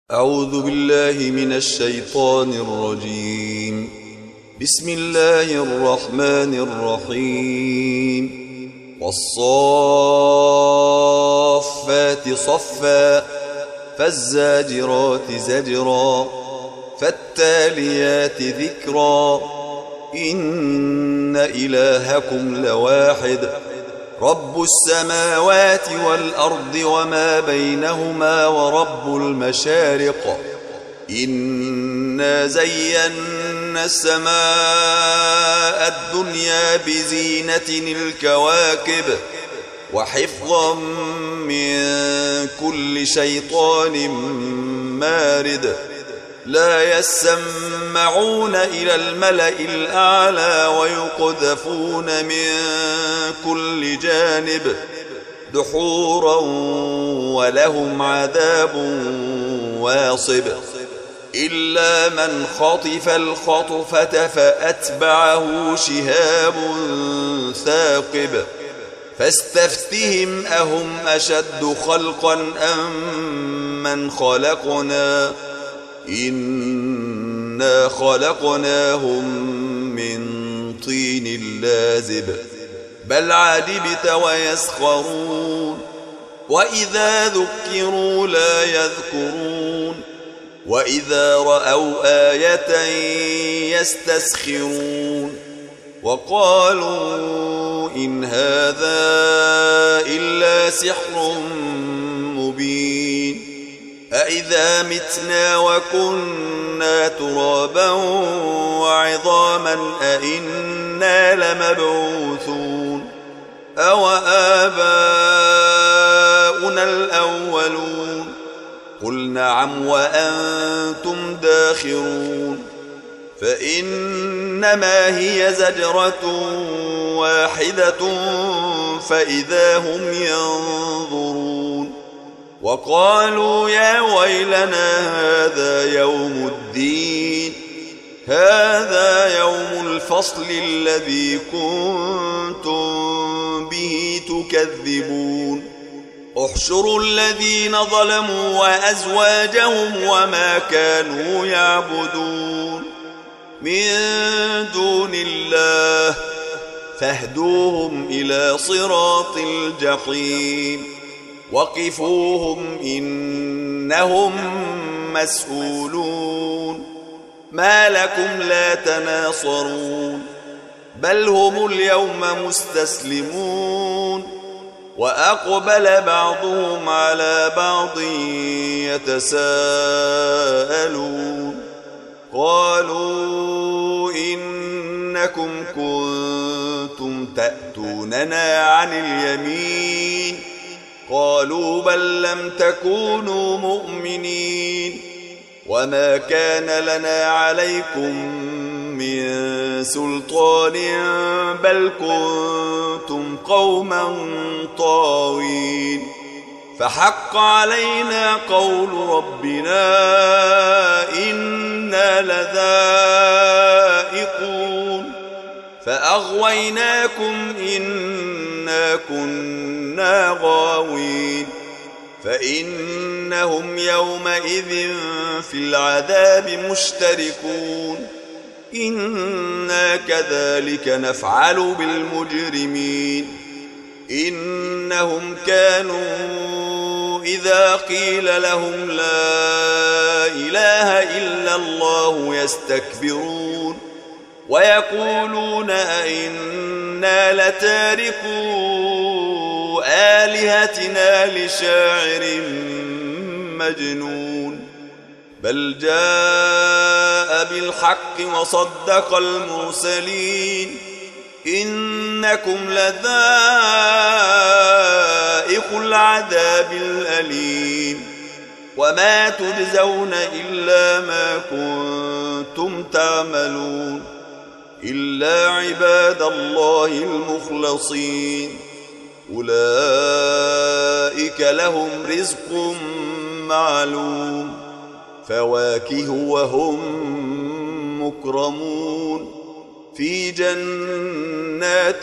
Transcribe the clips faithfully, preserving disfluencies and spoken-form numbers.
أعوذ بالله من الشيطان الرجيم. بسم الله الرحمن الرحيم. والصافات صفا فالزاجرات زجرا فالتاليات ذكرا إن إلهكم لواحد رب السماوات والأرض وما بينهما ورب المشارق إنا زينا السماء الدنيا بزينة الكواكب وحفظا من كل شيطان مارد لا يسمعون إلى الملأ الأعلى ويقذفون من كل جانب دحورا ولهم عذاب واصب إلا من خطف الخطفة فأتبعه شهاب ثاقب فاستفتهم أهم أشد خلقا أم من خلقنا إنا خلقناهم من طين لازب بل عجبت ويسخرون وإذا ذكروا لا يذكرون وإذا رأوا آية يستسخرون وقالوا إن هذا إلا سحر مبين أإذا متنا وكنا ترابا وعظاما أإنا لمبعوثون أو آباؤنا الأولون قل نعم وأنتم داخرون فإنما هي زجرة واحدة فإذا هم ينظرون وقالوا يا ويلنا هذا يوم الدين هذا يوم الفصل الذي كنتم به تكذبون احشروا الذين ظلموا وأزواجهم وما كانوا يعبدون من دون الله فاهدوهم إلى صراط الجحيم وقفوهم إنهم مسؤولون ما لكم لا تناصرون بل هم اليوم مستسلمون وأقبل بعضهم على بعض يتساءلون قالوا إنكم كنتم تأتوننا عن اليمين قالوا بل لم تكونوا مؤمنين وما كان لنا عليكم من سلطان بل كنتم قوما طاغين فحق علينا قول ربنا إنا لذائقون فأغويناكم إنا كنا غاوين فإنهم يومئذ في العذاب مشتركون إنا كذلك نفعل بالمجرمين إنهم كانوا إذا قيل لهم لا إله إلا الله يستكبرون ويقولون أئنا لتاركو آلهتنا لشاعر مجنون بل جاء بالحق وصدق المرسلين إنكم لذائق العذاب الأليم وما تجزون إلا ما كنتم تعملون إلا عباد الله المخلصين أولئك لهم رزق معلوم فواكه وهم مكرمون في جنات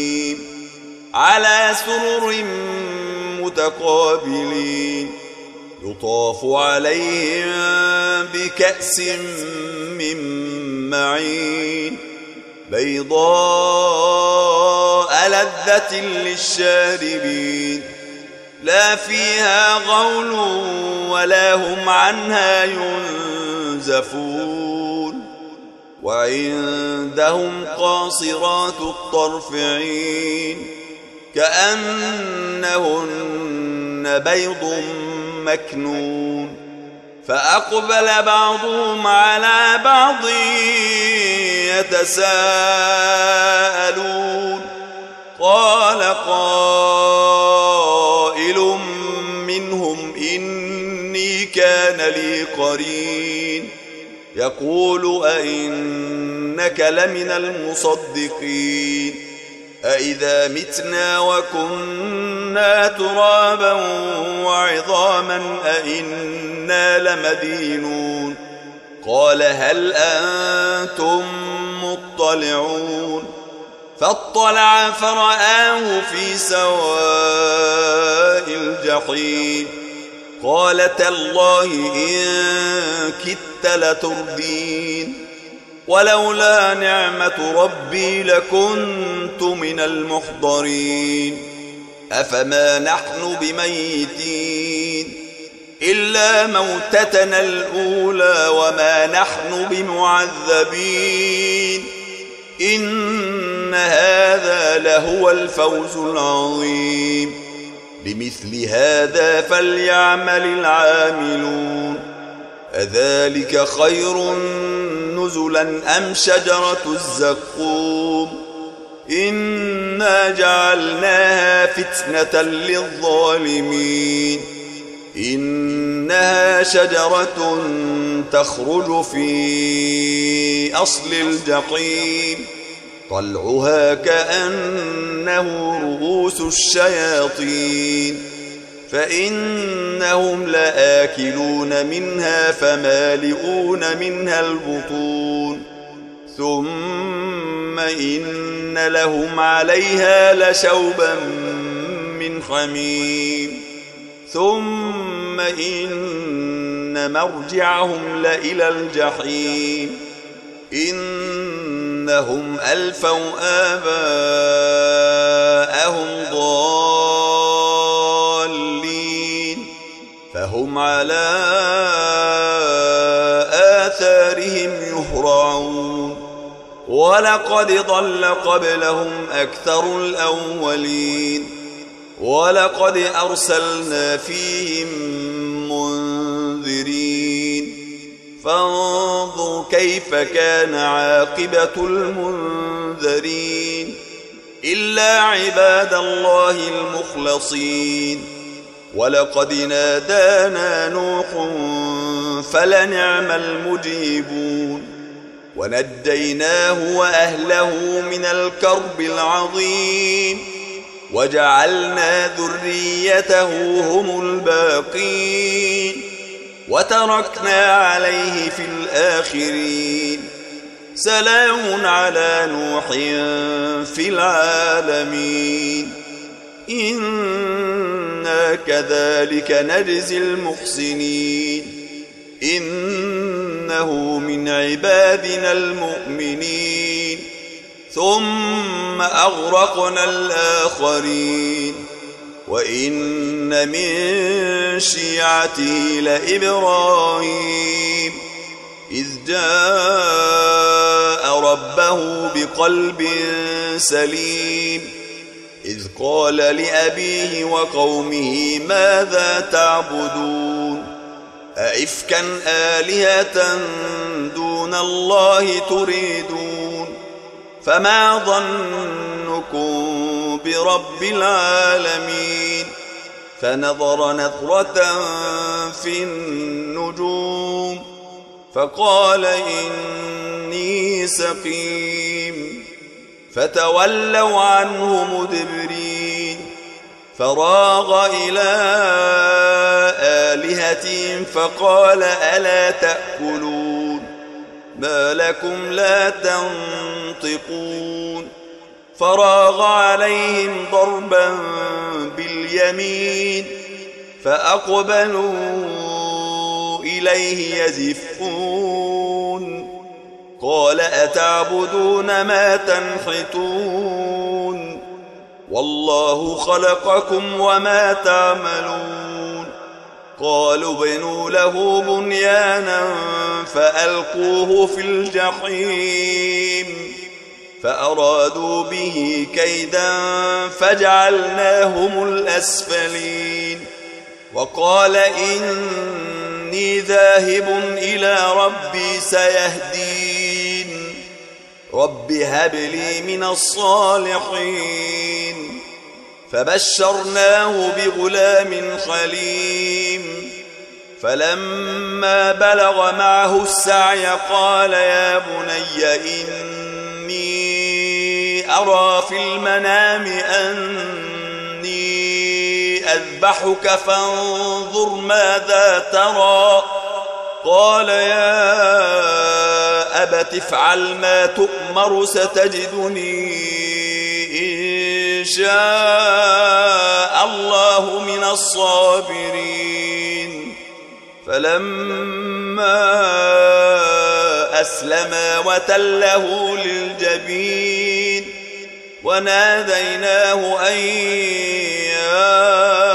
النعيم على سرر متقابلين يطاف عليهم بكأس من معين بيضاء لذة للشاربين لا فيها غول ولا هم عنها ينزفون وعندهم قاصرات الطرف عين كأنهن بيض مكنون فأقبل بعضهم على بعض يتساءلون قال قائل منهم إني كان لي قرين يقول أئنك لمن المصدقين أئذا متنا وكنا ترابا وعظاما أئنا لمدينون قال هل أنتم مطلعون فاطلع فرآه في سواء الجحيم قال تالله إن كدت لتردين ولولا نعمة ربي لكنت من المحضرين أفما نحن بميتين إلا موتتنا الأولى وما نحن بمعذبين إن هذا لهو الفوز العظيم لمثل هذا فليعمل العاملون أذلك خير نزلا أم شجرة الزقوم إنا جعلناها فتنة للظالمين إنها شجرة تخرج في أصل الجحيم طلعها كأنه رؤوس الشياطين فإنهم لآكلون منها فمالئون منها البطون ثم إن لهم عليها لشوبا من حميم ثم إن مرجعهم لإلى الجحيم إنهم ألفوا آباءهم ضالين فهم على آثارهم يهرعون ولقد ضل قبلهم أكثر الأولين ولقد أرسلنا فيهم منذرين فانظر كيف كان عاقبة المنذرين إلا عباد الله المخلصين ولقد نادانا نوح فلنعم المجيبون ونجيناه وأهله من الكرب العظيم وجعلنا ذريته هم الباقين وتركنا عليه في الآخرين سلام على نوح في العالمين إنا كذلك نجزي المحسنين إنه من عبادنا المؤمنين ثم أغرقنا الآخرين وإن من شيعته لإبراهيم إذ جاء ربه بقلب سليم إذ قال لأبيه وقومه ماذا تعبدون أئفكا آلهة دون الله تريدون فما ظنكم برب العالمين فنظر نظرة في النجوم فقال إني سقيم فتولوا عنه مدبرين فراغ إلى آلهتهم فقال ألا تأكلون ما لكم لا تنطقون فراغ عليهم ضربا باليمين فأقبلوا إليه يزفون قال أتعبدون ما تنحتون والله خلقكم وما تعملون قالوا ابنوا له بنيانا فألقوه في الجحيم فأرادوا به كيدا فجعلناهم الأسفلين وقال إني ذاهب إلى ربي سيهدين رب هب لي من الصالحين فبشرناه بغلام حليم فلما بلغ معه السعي قال يا بني إني أرى في المنام أني أذبحك فانظر ماذا ترى قال يا أبت افعل ما تؤمر ستجدني إن شاء الله من الصابرين فلما أسلما وتله للجبين وناديناه أن يا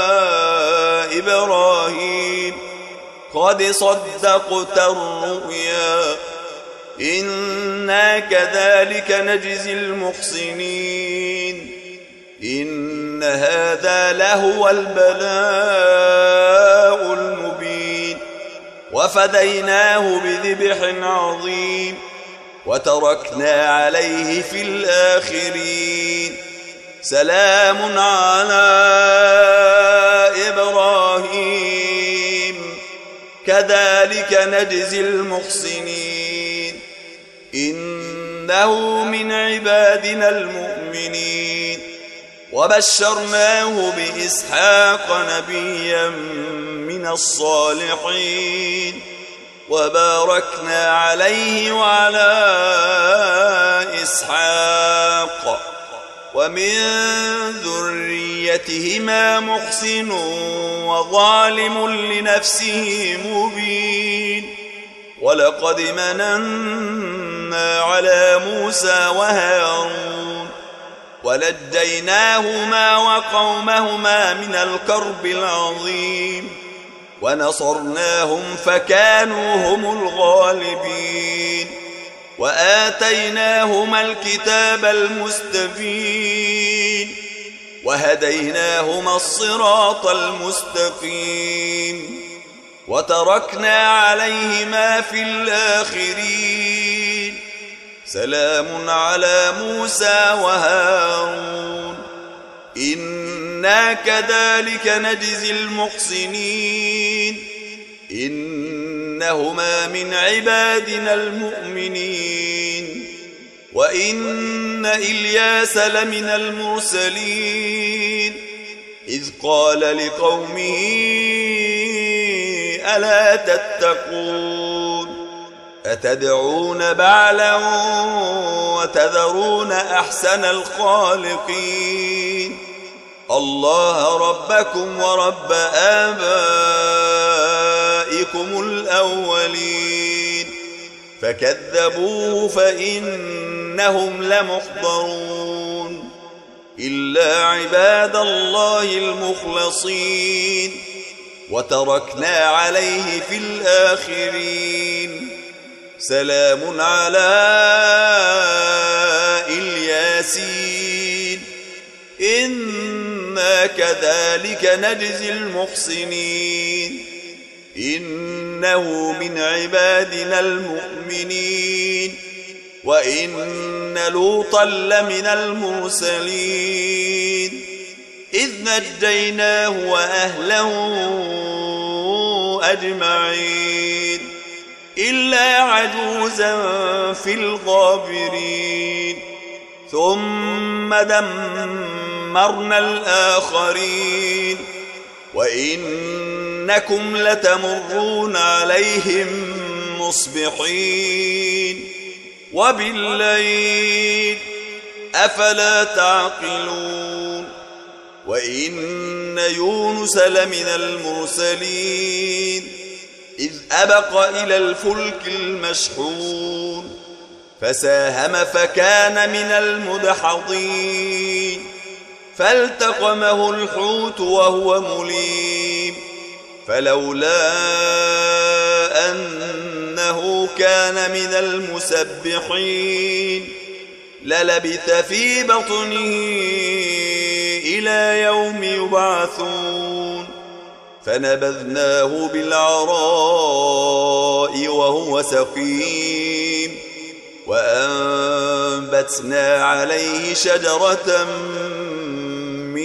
إبراهيم قد صدقت الرؤيا إنا كذلك نجزي المحسنين إن هذا لهو البلاء المبين وفديناه بذبح عظيم وتركنا عليه في الآخرين سلام على إبراهيم كذلك نجزي المحسنين إنه من عبادنا المؤمنين وبشرناه بإسحاق نبيا من الصالحين وباركنا عليه وعلى إسحاق ومن ذريتهما محسن وظالم لنفسه مبين ولقد مننا على موسى وهارون ونجيناهما وقومهما من الكرب العظيم ونصرناهم فكانوا هم الغالبين وآتيناهما الكتاب المستبين وهديناهما الصراط المستقيم وتركنا عليهما في الآخرين سلام على موسى وهارون إنا كذلك نجزي المحسنين إنهما من عبادنا المؤمنين وإن إلياس لمن المرسلين إذ قال لقومه ألا تتقون أتدعون بعلا وتذرون أحسن الخالقين الله ربكم ورب آبائكم الأولين فكذبوه فإنهم لمحضرون إلا عباد الله المخلصين وتركنا عليه في الآخرين سلام على الياسين إنا كذلك نجزي المحسنين إنه من عبادنا المؤمنين وإن لوطا لمن المرسلين إذ نجيناه وأهله أجمعين إلا عجوزا في الغابرين ثم دمرنا الآخرين وإنكم لتمرون عليهم مصبحين وبالليل أفلا تعقلون وإن يونس لمن المرسلين إذ أبق إلى الفلك المشحون فساهم فكان من المدحضين فالتقمه الحوت وهو مليم فلولا أنه كان من المسبحين للبث في بطنه إلى يوم يبعثون فنبذناه بالعراء وهو سقيم وأنبتنا عليه شجرة من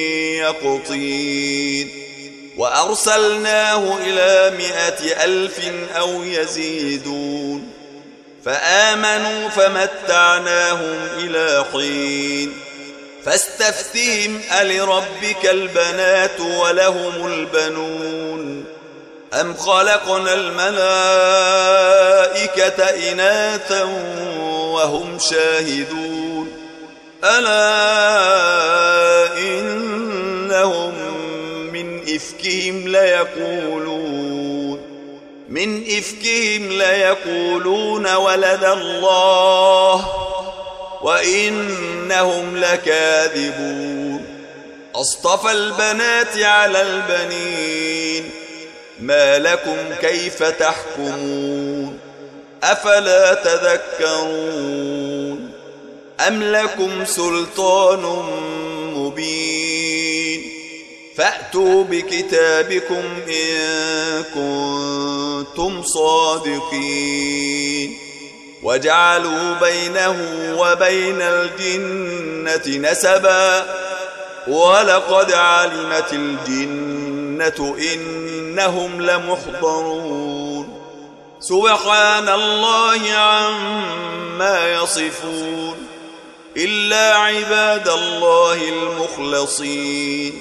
يقطين وأرسلناه إلى مائة ألف أو يزيدون فآمنوا فمتعناهم إلى حين فاستفتهم ألربك البنات ولهم البنون أم خلقنا الملائكة إناثا وهم شاهدون ألا إنهم من إفكهم ليقولون من إفكهم ليقولون ولد الله وإنهم لكاذبون أصطفى البنات على البنين ما لكم كيف تحكمون أفلا تذكرون أم لكم سلطان مبين فأتوا بكتابكم إن كنتم صادقين وجعلوا بينه وبين الجنة نسبا ولقد علمت الجنة إنهم لمحضرون سبحان الله عما يصفون إلا عباد الله المخلصين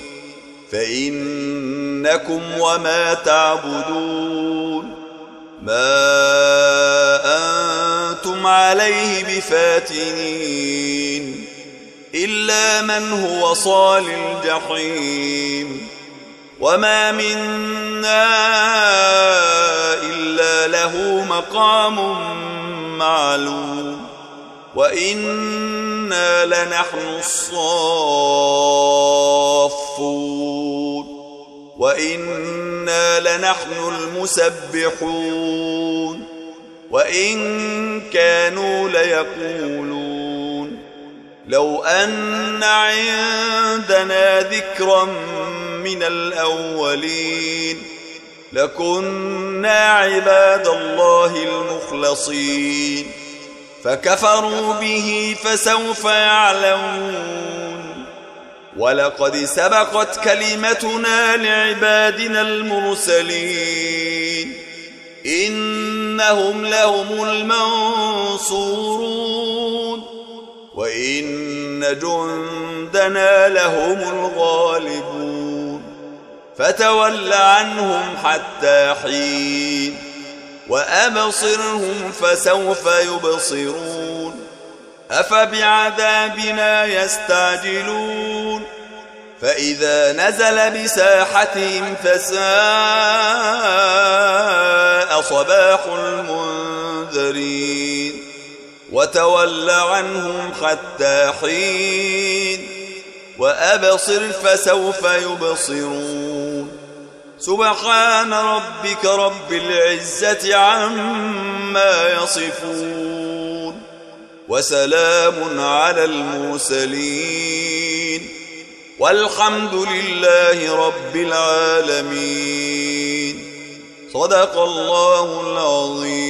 فإنكم وما تعبدون ما أنتم عليه بفاتنين إلا من هو صال الجحيم وما منا إلا له مقام معلوم وإنا لنحن الصافون وإنا لنحن المسبحون وإن كانوا ليقولون لو أن عندنا ذكرا من الأولين لكنا عباد الله المخلصين فكفروا به فسوف يعلمون ولقد سبقت كلمتنا لعبادنا المرسلين إنهم لهم المنصورون وإن جندنا لهم الغالبون فتول عنهم حتى حين وأبصرهم فسوف يبصرون أفبعذابنا يستعجلون فإذا نزل بساحتهم فساء صباح المنذرين وتول عنهم حتى حين وأبصر فسوف يبصرون سبحان ربك رب العزة عما يصفون وسلام على المرسلين والحمد لله رب العالمين صدق الله العظيم.